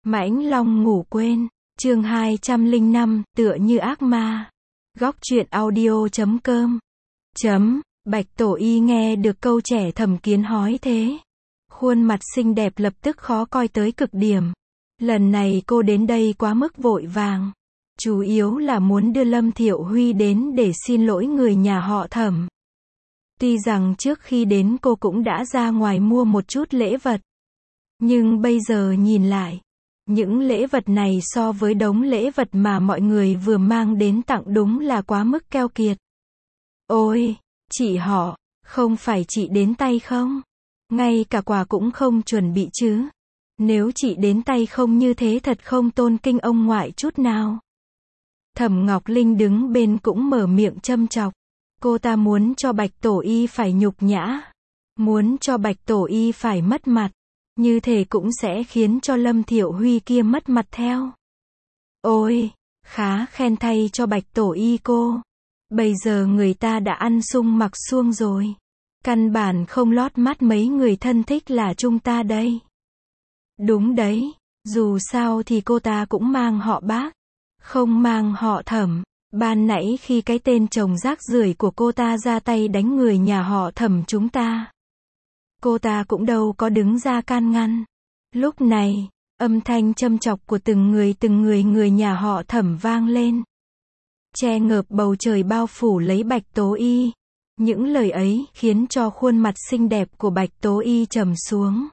Mãnh Long ngủ quên, chương 205, tựa như ác ma. Góc truyện audio.com. Bạch Tổ Y nghe được câu trẻ Thẩm Kiến hỏi thế. Khuôn mặt xinh đẹp lập tức khó coi tới cực điểm. Lần này cô đến đây quá mức vội vàng. Chủ yếu là muốn đưa Lâm Thiệu Huy đến để xin lỗi người nhà họ Thẩm. Tuy rằng trước khi đến cô cũng đã ra ngoài mua một chút lễ vật. Nhưng bây giờ nhìn lại, những lễ vật này so với đống lễ vật mà mọi người vừa mang đến tặng đúng là quá mức keo kiệt. Ôi, chị họ, không phải chị đến tay không? Ngay cả quà cũng không chuẩn bị chứ? Nếu chị đến tay không như thế thật không tôn kính ông ngoại chút nào. Thẩm Ngọc Linh đứng bên cũng mở miệng châm chọc. Cô ta muốn cho Bạch Tổ Y phải nhục nhã. Muốn cho Bạch Tổ Y phải mất mặt. Như thế cũng sẽ khiến cho Lâm Thiệu Huy kia mất mặt theo. Ôi, khá khen thay cho Bạch Tổ Y cô. Bây giờ người ta đã ăn sung mặc xuông rồi. Căn bản không lót mắt mấy người thân thích là chúng ta đây. Đúng đấy, dù sao thì cô ta cũng mang họ Bác, không mang họ Thẩm. Ban nãy khi cái tên chồng rác rưởi của cô ta ra tay đánh người nhà họ Thẩm chúng ta, cô ta cũng đâu có đứng ra can ngăn. Lúc này, âm thanh châm chọc của từng người người nhà họ Thẩm vang lên. Che ngợp bầu trời bao phủ lấy Bạch Tố Y. Những lời ấy khiến cho khuôn mặt xinh đẹp của Bạch Tố Y trầm xuống.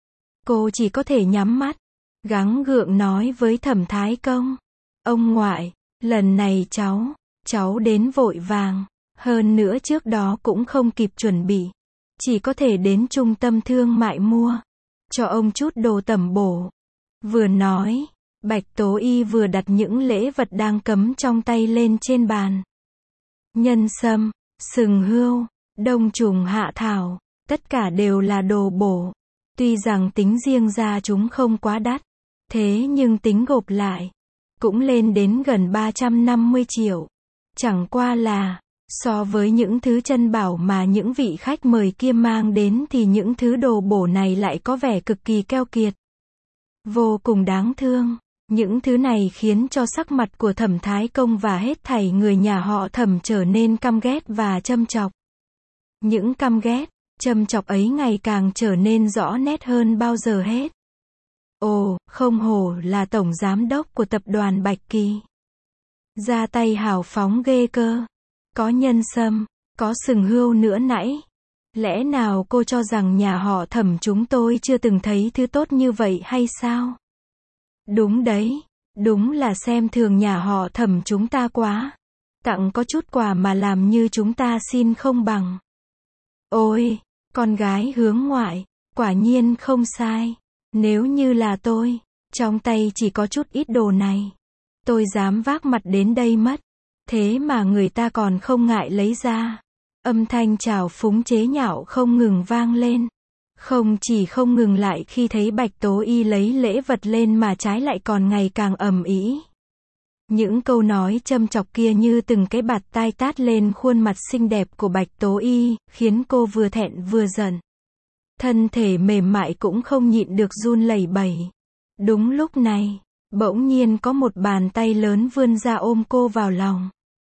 Cô chỉ có thể nhắm mắt, gắng gượng nói với Thẩm Thái Công. Ông ngoại, lần này cháu đến vội vàng. Hơn nữa trước đó cũng không kịp chuẩn bị. Chỉ có thể đến trung tâm thương mại mua. Cho ông chút đồ tẩm bổ. Vừa nói, Bạch Tố Y vừa đặt những lễ vật đang cấm trong tay lên trên bàn. Nhân sâm, sừng hươu, đông trùng hạ thảo, tất cả đều là đồ bổ. Tuy rằng tính riêng ra chúng không quá đắt. Thế nhưng tính gộp lại, cũng lên đến gần 350 triệu. Chẳng qua là, so với những thứ chân bảo mà những vị khách mời kia mang đến thì những thứ đồ bổ này lại có vẻ cực kỳ keo kiệt. Vô cùng đáng thương. Những thứ này khiến cho sắc mặt của Thẩm Thái Công và hết thảy người nhà họ Thẩm trở nên căm ghét và châm chọc. Những căm ghét, châm chọc ấy ngày càng trở nên rõ nét hơn bao giờ hết. Ồ, không hổ là tổng giám đốc của tập đoàn Bạch Kỳ. Ra tay hào phóng ghê cơ. Có nhân sâm, có sừng hươu nữa nãy. Lẽ nào cô cho rằng nhà họ Thẩm chúng tôi chưa từng thấy thứ tốt như vậy hay sao? Đúng đấy, đúng là xem thường nhà họ Thẩm chúng ta quá. Tặng có chút quà mà làm như chúng ta xin không bằng. Ôi, con gái hướng ngoại, quả nhiên không sai. Nếu như là tôi, trong tay chỉ có chút ít đồ này, tôi dám vác mặt đến đây mất. Thế mà người ta còn không ngại lấy ra. Âm thanh trào phúng chế nhạo không ngừng vang lên. Không chỉ không ngừng lại khi thấy Bạch Tố Y lấy lễ vật lên mà trái lại còn ngày càng ầm ĩ. Những câu nói châm chọc kia như từng cái bạt tai tát lên khuôn mặt xinh đẹp của Bạch Tố Y, khiến cô vừa thẹn vừa giận. Thân thể mềm mại cũng không nhịn được run lẩy bẩy. Đúng lúc này, bỗng nhiên có một bàn tay lớn vươn ra ôm cô vào lòng.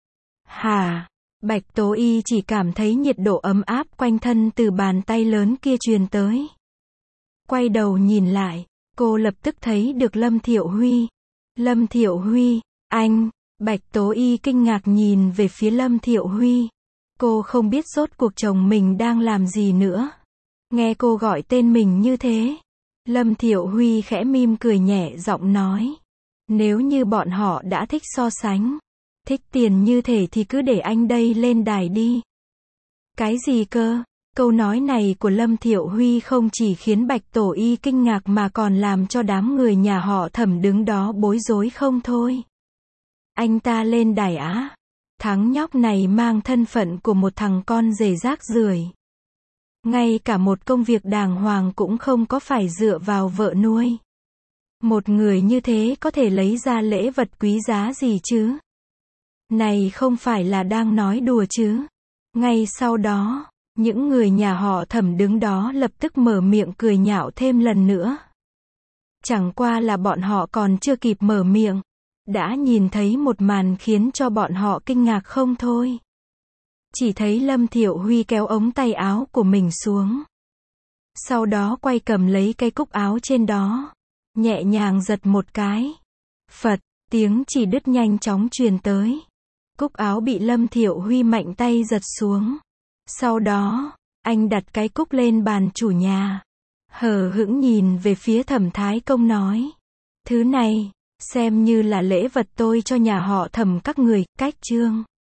Hả? Bạch Tố Y chỉ cảm thấy nhiệt độ ấm áp quanh thân từ bàn tay lớn kia truyền tới. Quay đầu nhìn lại, cô lập tức thấy được Lâm Thiệu Huy. Lâm Thiệu Huy, anh! Bạch Tố Y kinh ngạc nhìn về phía Lâm Thiệu Huy. Cô không biết rốt cuộc chồng mình đang làm gì nữa. Nghe cô gọi tên mình như thế, Lâm Thiệu Huy khẽ mỉm cười nhẹ giọng nói. Nếu như bọn họ đã thích so sánh, thích tiền như thế thì cứ để anh đây lên đài đi. Cái gì cơ? Câu nói này của Lâm Thiệu Huy không chỉ khiến Bạch Tổ Y kinh ngạc mà còn làm cho đám người nhà họ Thẩm đứng đó bối rối không thôi. Anh ta lên đài á? Thằng nhóc này mang thân phận của một thằng con rể rác rưởi. Ngay cả một công việc đàng hoàng cũng không có, phải dựa vào vợ nuôi. Một người như thế có thể lấy ra lễ vật quý giá gì chứ? Này không phải là đang nói đùa chứ? Ngay sau đó, những người nhà họ Thẩm đứng đó lập tức mở miệng cười nhạo thêm lần nữa. Chẳng qua là bọn họ còn chưa kịp mở miệng, đã nhìn thấy một màn khiến cho bọn họ kinh ngạc không thôi. Chỉ thấy Lâm Thiệu Huy kéo ống tay áo của mình xuống. Sau đó quay cầm lấy cái cúc áo trên đó. Nhẹ nhàng giật một cái. Phật, tiếng chỉ đứt nhanh chóng truyền tới. Cúc áo bị Lâm Thiệu Huy mạnh tay giật xuống. Sau đó, anh đặt cái cúc lên bàn chủ nhà. Hờ hững nhìn về phía Thẩm Thái Công nói. Thứ này, xem như là lễ vật tôi cho nhà họ Thẩm các người, cách chương.